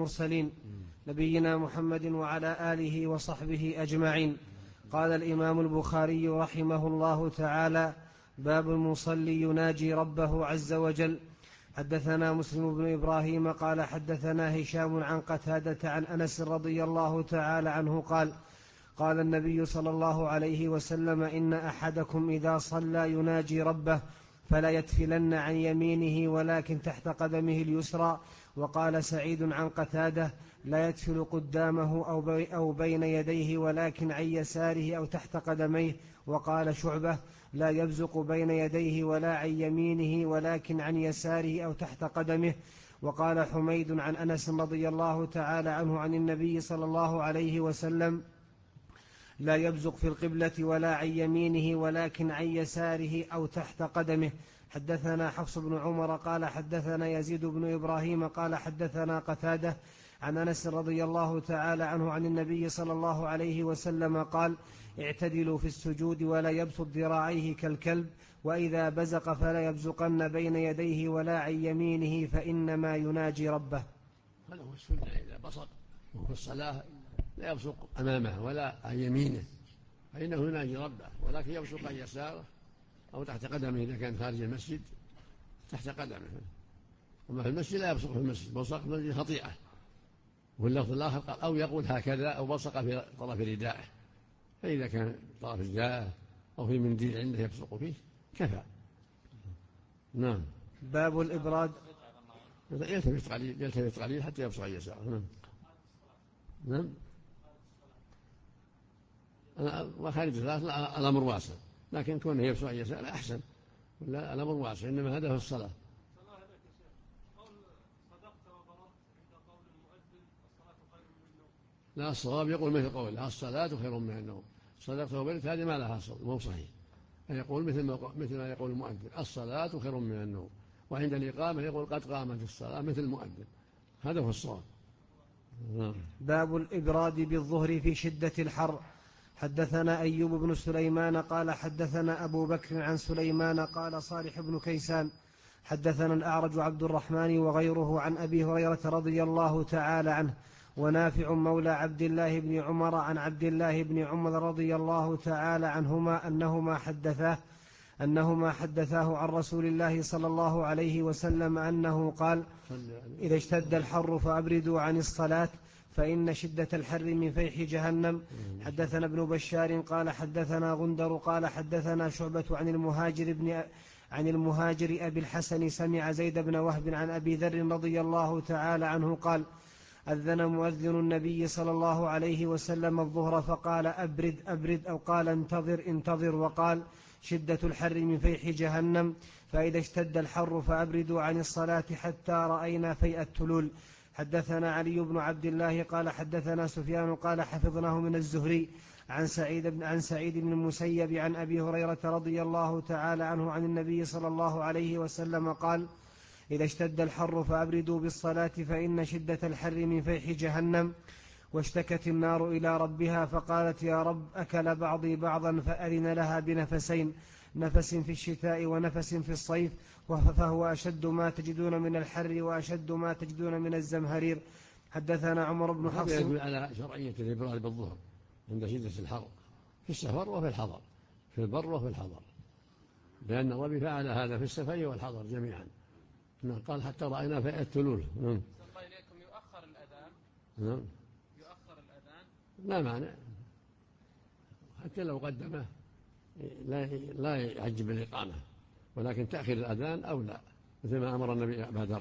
المرسلين نبينا محمد وعلى آله وصحبه أجمعين. قال الإمام البخاري رحمه الله تعالى: باب المصلي يناجي ربه عز وجل. حدثنا مسلم بن إبراهيم قال حدثنا هشام عن قتادة عن أنس رضي الله تعالى عنه قال: قال النبي صلى الله عليه وسلم: إن أحدكم إذا صلى يناجي ربه فلا يتفلن عن يمينه ولكن تحت قدمه اليسرى. وقال سعيد عن قتادة: لا يتفل قدامه أو بين يديه ولكن عن يساره أو تحت قدميه. وقال شعبة: لا يبزق بين يديه ولا عن يمينه ولكن عن يساره أو تحت قدمه. وقال حميد عن أنس رضي الله تعالى عنه عن النبي صلى الله عليه وسلم: لا يبزق في القبلة ولا عن يمينه ولكن عن يساره أو تحت قدمه. حدثنا حفص بن عمر قال حدثنا يزيد بن إبراهيم قال حدثنا قتادة عن أنس رضي الله تعالى عنه عن النبي صلى الله عليه وسلم قال: اعتدلوا في السجود ولا يبسط ذراعيه كالكلب، وإذا بزق فلا يبزقن بين يديه ولا عن يمينه فإنما يناجي ربه. هذا هو السنة، إذا بصق وفي الصلاة لا يبصق أمامه ولا عن يمينه فإنه يناجي ربه، ولكن يبصق عن يساره أو تحت قدمه إذا كان خارج المسجد تحت قدمه. وما في المسجد لا يبصق في المسجد، بصق في المسجد خطيئة. واللفظ الآخر قال: أو يقول هكذا أو بصق في طرف ردائه، فإذا كان طرف ردائه أو في منديل عنده يبصق فيه كفى. نعم. باب الإبراد. يلتفت قليل حتى يبصق عن يساره. نعم. وخارج الثلاث الأمر واسع، لكن كونه يبصق عن يساره أحسن، ولا الأمر واسع، إنما هذا في الصلاة. لا، الصواب يقول مثل قوله: الصلاة خير من النوم. صدقت وبرت، هذه ما لها أصل، مو صحيح. يقول مثل ما يقول المؤذن: الصلاة خير من النوم. وعند الإقامة يقول: قد قامت الصلاة، مثل المؤذن. هذا هو الصواب. باب الإبراد بالظهر في شدة الحر. حدثنا أيوب بن سليمان قال حدثنا أبو بكر عن سليمان قال صالح بن كيسان حدثنا الأعرج عبد الرحمن وغيره عن أبي هريرة رضي الله تعالى عنه ونافع مولى عبد الله بن عمر عن عبد الله بن عمر رضي الله تعالى عنهما أنهما حدثاه عن رسول الله صلى الله عليه وسلم أنه قال: إذا اشتد الحر فأبردوا عن الصلاة فإن شدة الحر من فيح جهنم. حدثنا ابن بشار قال حدثنا غندر قال حدثنا شعبة عن المهاجر أبي الحسن سمع زيد بن وهب عن أبي ذر رضي الله تعالى عنه قال: أذن مؤذن النبي صلى الله عليه وسلم الظهر فقال: أبرد أبرد، أو قال: انتظر انتظر، وقال: شدة الحر من فيح جهنم، فإذا اشتد الحر فأبردوا عن الصلاة حتى رأينا فيء التلول. حدثنا علي بن عبد الله قال حدثنا سفيان قال حفظناه من الزهري عن سعيد بن المسيب عن أبي هريرة رضي الله تعالى عنه عن النبي صلى الله عليه وسلم قال: إذا اشتد الحر فأبردوا بالصلاة فإن شدة الحر من فيح جهنم. واشتكت النار إلى ربها فقالت: يا رب، أكل بعضي بعضا، فأذن لها بنفسين، نفس في الشتاء ونفس في الصيف، فهو أشد ما تجدون من الحر وأشد ما تجدون من الزمهرير. حدثنا عمر بن حفص. هذا يدل على شرعية الإبراد بالظهر عند شدة الحر في السفر وفي الحضر، في البر وفي الحضر، لأن النبي فعل هذا في السفر والحضر جميعا. قال: حتى رأينا فيء التلول. الله إليكم يؤخر الأذان. يؤخر الأذان لا معنى، حتى لو قدمه لا يعجب الإقامة، ولكن تأخير الأذان أولى، مثل ما أمر النبي أبا ذر،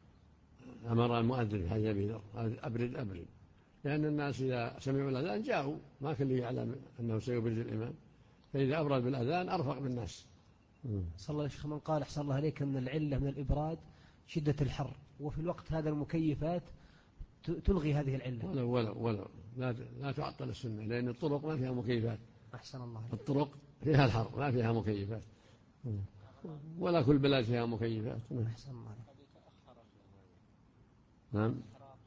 أمر المؤذن في حديث أبي ذر: أبرد أبرد، لأن الناس إذا سمعوا الأذان جاءوا، ما كل يعلم أنه سيبرد الإمام، فإذا أبرد بالأذان أرفق بالناس. صلى الله عليه وسلم من قال: أحسن الله عليك من العلة من الإبراد شدة الحر، وفي الوقت هذا المكيفات تلغي هذه العلة. ولا لا تعطل السنة، لأن الطرق ما فيها مكيفات. أحسن الله عليك. الطرق فيها الحر ما فيها مكيفات، ولا كل بلاد فيها مكيفات. أحسن الله عليك. نعم.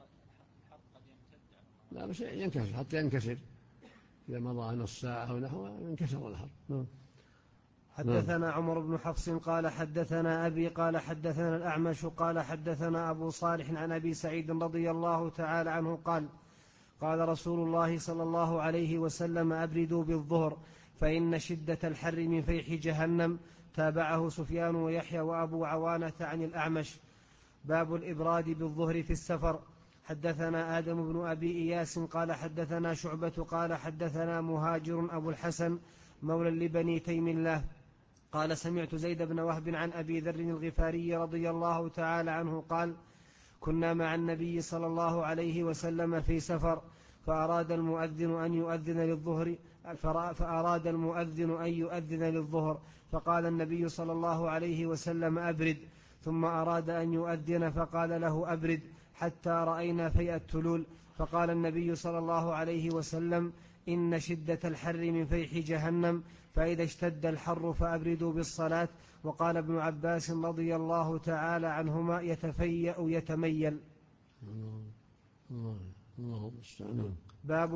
لا، بس ينكسر حتى ينكسر، إذا مضى نص ساعة أو نحو ينكسر الحر. حدثنا عمر بن حفص قال حدثنا أبي قال حدثنا الأعمش قال حدثنا أبو صالح عن أبي سعيد رضي الله تعالى عنه قال قال رسول الله صلى الله عليه وسلم أبردوا بالظهر فإن شدة الحر من فيح جهنم. تابعه سفيان ويحيى وأبو عوانة عن الأعمش. باب الإبراد بالظهر في السفر. حدثنا آدم بن أبي إياس قال حدثنا شعبة قال حدثنا مهاجر أبو الحسن مولى لبني تيم الله قال سمعت زيد بن وهب عن أبي ذر الغفاري رضي الله تعالى عنه قال كنا مع النبي صلى الله عليه وسلم في سفر فأراد المؤذن أن يؤذن للظهر فقال النبي صلى الله عليه وسلم أبرد ثم أراد أن يؤذن فقال له أبرد حتى رأينا فيء التلول فقال النبي صلى الله عليه وسلم إن شدة الحر من فيح جهنم فإذا اشتد الحر فأبردوا بالصلاة. وقال ابن عباس رضي الله تعالى عنهما يتفيأ يتميل. باب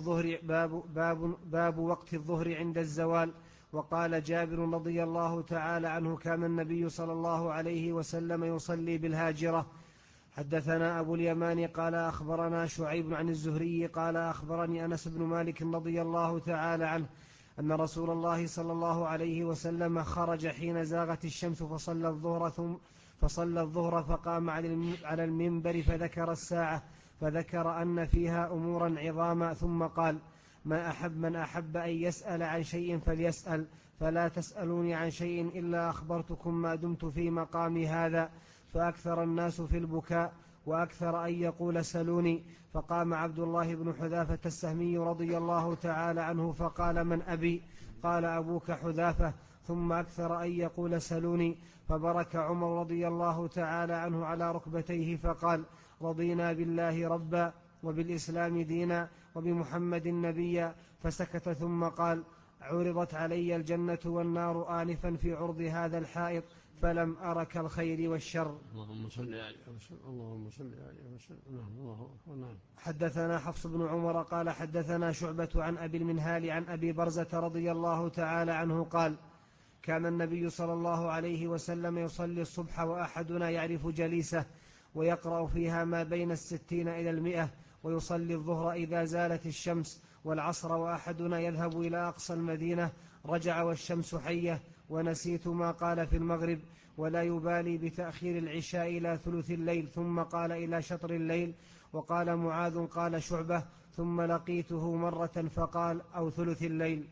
وقت الظهر عند الزوال. وقال جابر رضي الله تعالى عنه كان النبي صلى الله عليه وسلم يصلي بالهاجرة. حدثنا أبو اليمان قال أخبرنا شعيب عن الزهري قال أخبرني أنس بن مالك رضي الله تعالى عنه أن رسول الله صلى الله عليه وسلم خرج حين زاغت الشمس فصلى الظهر فقام على المنبر فذكر الساعة فذكر أن فيها أمورا عظاما ثم قال من أحب أن يسأل عن شيء فليسأل فلا تسألوني عن شيء إلا أخبرتكم ما دمت في مقامي هذا. فأكثر الناس في البكاء وأكثر أن يقول سلوني. فقام عبد الله بن حذافة السهمي رضي الله تعالى عنه فقال من أبي؟ قال أبوك حذافة. ثم أكثر أن يقول سلوني. فبرك عمر رضي الله تعالى عنه على ركبتيه فقال رضينا بالله ربا وبالإسلام دينا وبمحمد نبيا. فسكت ثم قال عرضت علي الجنة والنار آنفا في عرض هذا الحائط فلم أرك الخير والشر. اللهم صل عليه وسلم. اللهم صل عليه وسلم. حدثنا حفص بن عمر قال حدثنا شعبة عن أبي المنهال عن أبي برزة رضي الله تعالى عنه قال كان النبي صلى الله عليه وسلم يصلي الصبح وأحدنا يعرف جليسه ويقرأ فيها ما بين 60 إلى 100 ويصلي الظهر إذا زالت الشمس والعصر وأحدنا يذهب إلى أقصى المدينة رجع والشمس حية ونسيت ما قال في المغرب ولا يبالي بتأخير العشاء إلى ثلث الليل ثم قال إلى شطر الليل. وقال معاذ قال شعبة ثم لقيته مرة فقال أو ثلث الليل.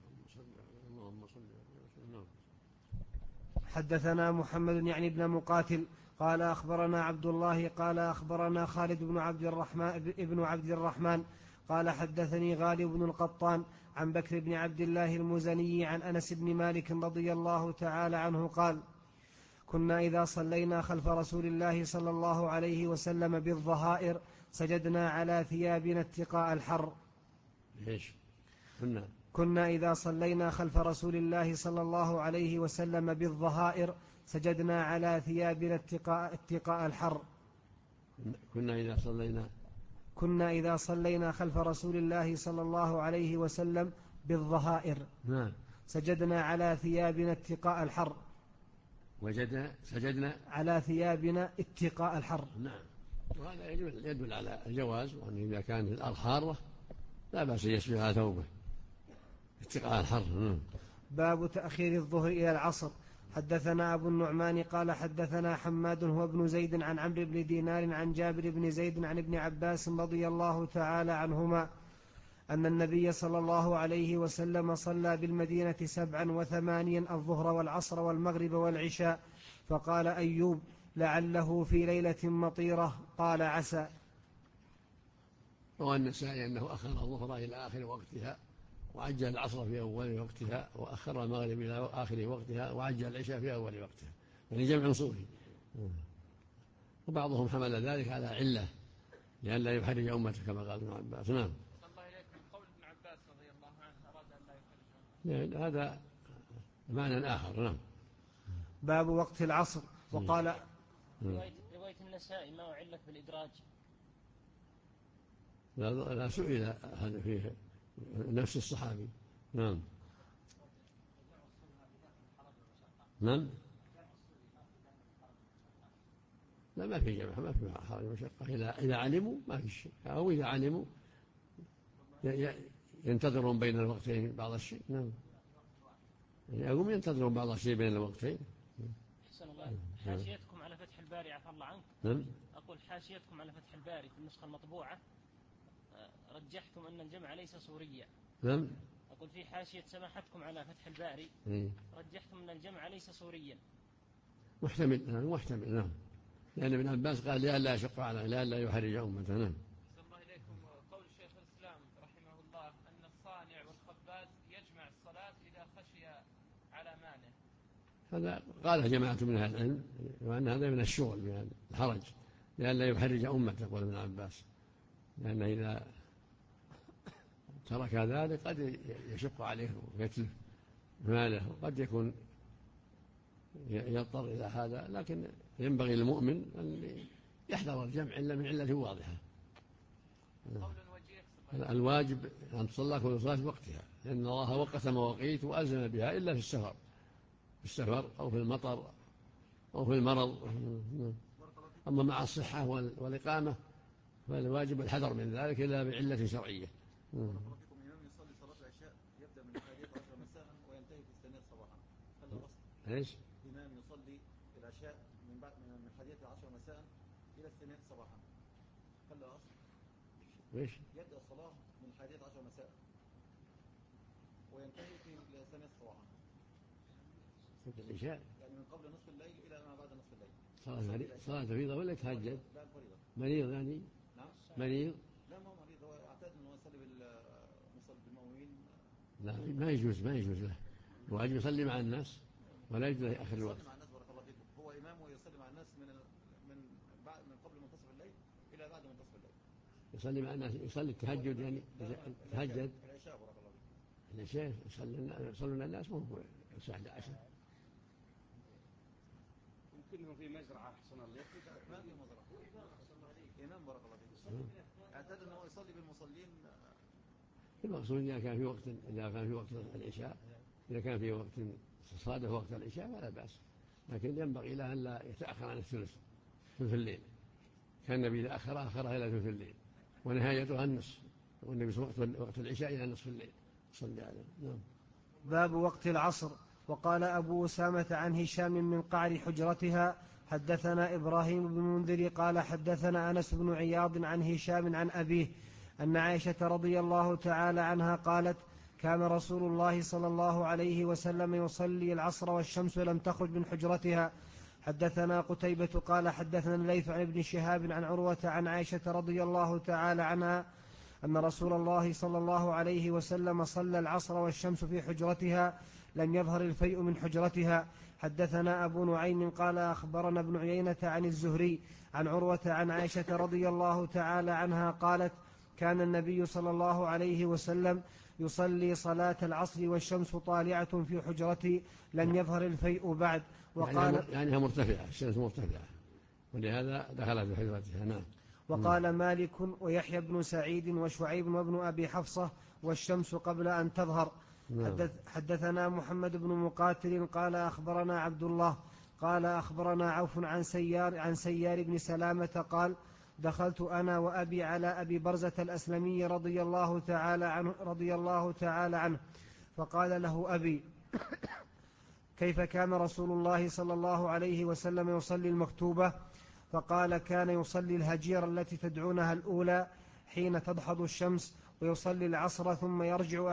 حدثنا محمد يعني ابن مقاتل قال أخبرنا عبد الله قال أخبرنا خالد بن عبد الرحمن قال حدثني غالب بن القطان عن بكر بن عبد الله المزني عن أنس بن مالك رضي الله تعالى عنه قال كنا إذا صلينا خلف رسول الله صلى الله عليه وسلم بالظهائر سجدنا على ثيابنا اتقاء الحر. كنا إذا صلينا خلف رسول الله صلى الله عليه وسلم بالظهائر سجدنا على ثيابنا اتقاء الحر. كنا إذا صلينا خلف رسول الله صلى الله عليه وسلم بالظهائر سجدنا على ثيابنا اتقاء الحر. سجدنا على ثيابنا اتقاء الحر. نعم. وهذا يدل على الجواز وأن إذا كان الأرض حارة لا بأس يسجد على ثوبه اتقاء الحر. باب تأخير الظهر إلى العصر. حدثنا أبو النعمان قال حدثنا حماد هو ابن زيد عن عمرو بن دينار عن جابر بن زيد عن ابن عباس رضي الله تعالى عنهما أن النبي صلى الله عليه وسلم صلى بالمدينة 87 الظهر والعصر والمغرب والعشاء. فقال أيوب لعله في ليلة مطيرة قال عسى. والنسائي أنه أخر الظهر إلى آخر وقتها وعجل العصر في أول وقتها وأخر المغرب إلى آخر وقتها وعجل العشاء في أول وقتها يعني جمع صوفي. وبعضهم حمل ذلك على علة لئلا يحرج أمته كما قال ابن عباس. نعم. الله إليكم قول ابن عباس رضي الله عنه أراد أن لا يحرج أمته هذا معنى آخر. نعم. باب وقت العصر. وقال رواية النسائي ما علت بالإدراج. لا سئل هذا فيه نفس الصحابي. نعم. نعم. لا ما في جمع، ما في حرج مشقة إذا علموا ما في شيء، أو إذا علموا ينتظرون بين الوقتين بعض الشيء. نعم يقوم ينتظرون بعض الشيء بين الوقتين. أحسن الله. حاشيتكم على فتح الباري عفى الله عنك. نعم. أقول حاشيتكم على فتح الباري في النسخة المطبوعة رجحتم أن الجمع ليس صوريا. نعم. أقول في حاشية سماحتكم على فتح الباري رجحتم أن الجمع ليس صوريا. محتمل. محتمل. نعم. لأن ابن عباس قال لئلا يشق على لئلا يحرج أمته. نعم. أحسن الله إليكم. قول شيخ الإسلام رحمه الله أن الصانع والخباز يجمع الصلاة إذا خشي على مانع. هذا قاله جماعة من أهل العلم، وأن هذا من الشغل من الحرج لئلا يحرج أمته، يقول ابن عباس، لأنه إذا ترك ذلك قد يشق عليه ويتلف ماله، وقد يكون يضطر إلى هذا. لكن ينبغي للمؤمن أن يحذر الجمع إلا من علة واضحة. الواجب أن تصلى كل صلاة في وقتها، لأن الله وقت مواقيت وألزم بها إلا في السفر أو في المطر أو في المرض. أما مع الصحة والإقامة فالواجب الحذر من ذلك إلا بعلة شرعية. إمام يصلي صلاة العشاء يبدأ من 11 مساء وينتهي في 2 صباحا، هل له أصل؟ إيش؟ إمام يصلي العشاء من 11 مساء إلى 2 صباحا، هل له أصل؟ إيش؟ يبدأ الصلاة من 11 مساء وينتهي في 2 صباحا. العشاء يعني من قبل نصف الليل إلى ما بعد نصف الليل. صلاة فريضة ولا يتهجد؟ لا الفريضة. مريض يعني؟ نعم. مريض؟ لا ما مريض، هو اعتاد أنه يصلي بالمؤمنين. لا ما يجوز له، الواجب يصلي مع الناس ولا يجوز له آخر الوقت. يصلي مع الناس بارك الله فيكم، هو إمام ويصلي مع الناس من قبل منتصف الليل إلى بعد منتصف الليل. يصلي مع الناس، يصلي التهجد يعني تهجد. العشاء بارك الله فيكم. العشاء يصلون الناس مو الساعة 11. يمكنهم في مزرعة أحسن الله. ما في مزرعة. إمام بارك الله فيكم. اعتاد أنه يصلي بالمصلين. المقصود إذا كان في وقت العشاء، إذا كان في وقت صادف وقت العشاء فلا بأس، لكن ينبغي له أن لا يتأخر عن ثلث الليل. كان النبي إذا أخرها إلى ثلث الليل ونهايتها النصف، والنبي وقت العشاء إلى نصف الليل صلى عليه. نعم. باب وقت العصر. وقال أبو أسامة عن هشام من قعر حجرتها حدثنا إبراهيم بن منذر قال حدثنا أنس بن عياض عن هشام عن أبيه أن عائشة رضي الله تعالى عنها قالت كان رسول الله صلى الله عليه وسلم يصلي العصر والشمس لم تخرج من حجرتها. حدثنا قتيبة قال حدثنا الليث عن ابن شهاب عن عروة عن عائشة رضي الله تعالى عنها أن رسول الله صلى الله عليه وسلم صلى العصر والشمس في حجرتها لم يظهر الفيء من حجرتها. حدثنا أبو نعيم قال أخبرنا ابن عيينة عن الزهري عن عروة عن عائشة رضي الله تعالى عنها قالت كان النبي صلى الله عليه وسلم يصلي صلاة العصر والشمس طالعة في حجرتي لم يظهر الفيء بعد. وقال يعني مرتفعة، الشمس مرتفعة ولهذا دخل في حجرتها. نعم. وقال مالك ويحيى بن سعيد وشعيب وابن أبي حفصة والشمس قبل أن تظهر. حدثنا محمد بن مقاتل قال أخبرنا عبد الله قال أخبرنا عوف عن سيار بن سلامة قال دخلت أنا وأبي على أبي برزة الأسلمي رضي الله تعالى عنه فقال له أبي كيف كان رسول الله صلى الله عليه وسلم يصلي المكتوبة؟ فقال كان يصلي الهجير التي تدعونها الأولى حين تدحض الشمس ويصلي العصر ثم يرجع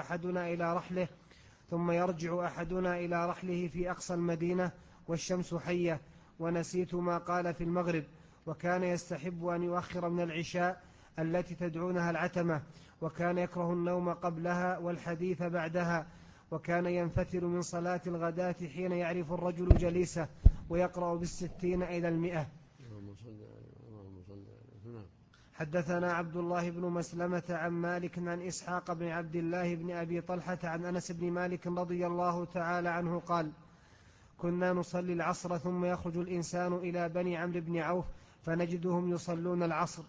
أحدنا إلى رحله في أقصى المدينة والشمس حية. ونسيت ما قال في المغرب. وكان يستحب أن يؤخر من العشاء التي تدعونها العتمة، وكان يكره النوم قبلها والحديث بعدها، وكان ينفتل من صلاة الغداة حين يعرف الرجل جليسه ويقرأ 60 إلى 100. حدثنا عبد الله بن مسلمة عن مالك عن إسحاق بن عبد الله بن أبي طلحة عن أنس بن مالك رضي الله تعالى عنه قال كنا نصلي العصر ثم يخرج الإنسان إلى بني عمرو بن عوف فنجدهم يصلون العصر.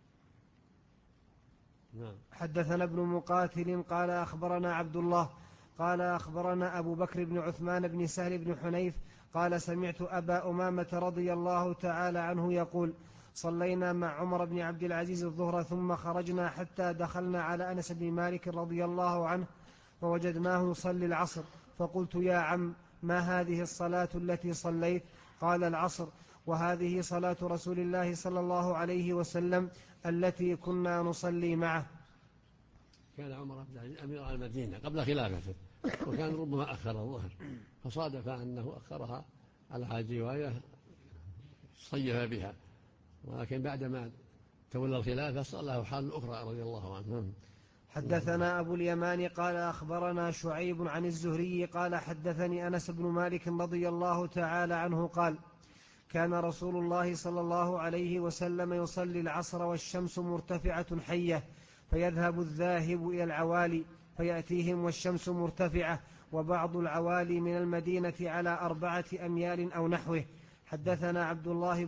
حدثنا ابن مقاتل قال أخبرنا عبد الله قال أخبرنا أبو بكر بن عثمان بن سهل بن حنيف قال سمعت أبا أمامة رضي الله تعالى عنه يقول صلينا مع عمر بن عبد العزيز الظهر ثم خرجنا حتى دخلنا على أنس بن مالك رضي الله عنه فوجدناه يصلي العصر فقلت يا عم ما هذه الصلاة التي صليت؟ قال العصر وهذه صلاة رسول الله صلى الله عليه وسلم التي كنا نصلي معه. كان عمر بن العزيز أمير على المدينة قبل خلافته وكان ربما أخر الظهر فصادف أنه أخرها على هذه الرواية صيف بها ولكن بعدما تولى الخلافة صار له حال أخرى رضي الله عنه. حدثنا أبو اليمان قال أخبرنا شعيب عن الزهري قال حدثني أنس بن مالك رضي الله تعالى عنه قال كان رسول الله صلى الله عليه وسلم يصلي العصر والشمس مرتفعة حية فيذهب الذاهب إلى العوالي فيأتيهم والشمس مرتفعة وبعض العوالي من المدينة على 4 أميال أو نحوه. حدثنا عبد الله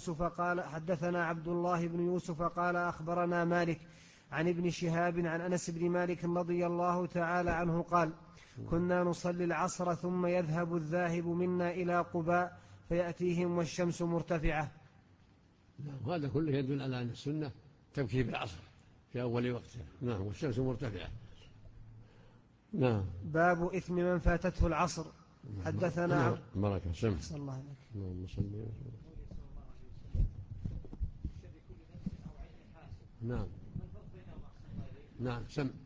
بن يوسف قال أخبرنا مالك عن ابن شهاب عن أنس بن مالك رضي الله تعالى عنه قال كنا نصلي العصر ثم يذهب الذاهب منا إلى قباء فيأتيهم والشمس مرتفعة. وهذا كله يدل على أن السنة تبكي بالعصر في أول وقتها. نعم والشمس مرتفعة. نعم. باب إثم من فاتته العصر. حدثنا بركة سمع صلى الله عليه وسلم. نعم نعم سمع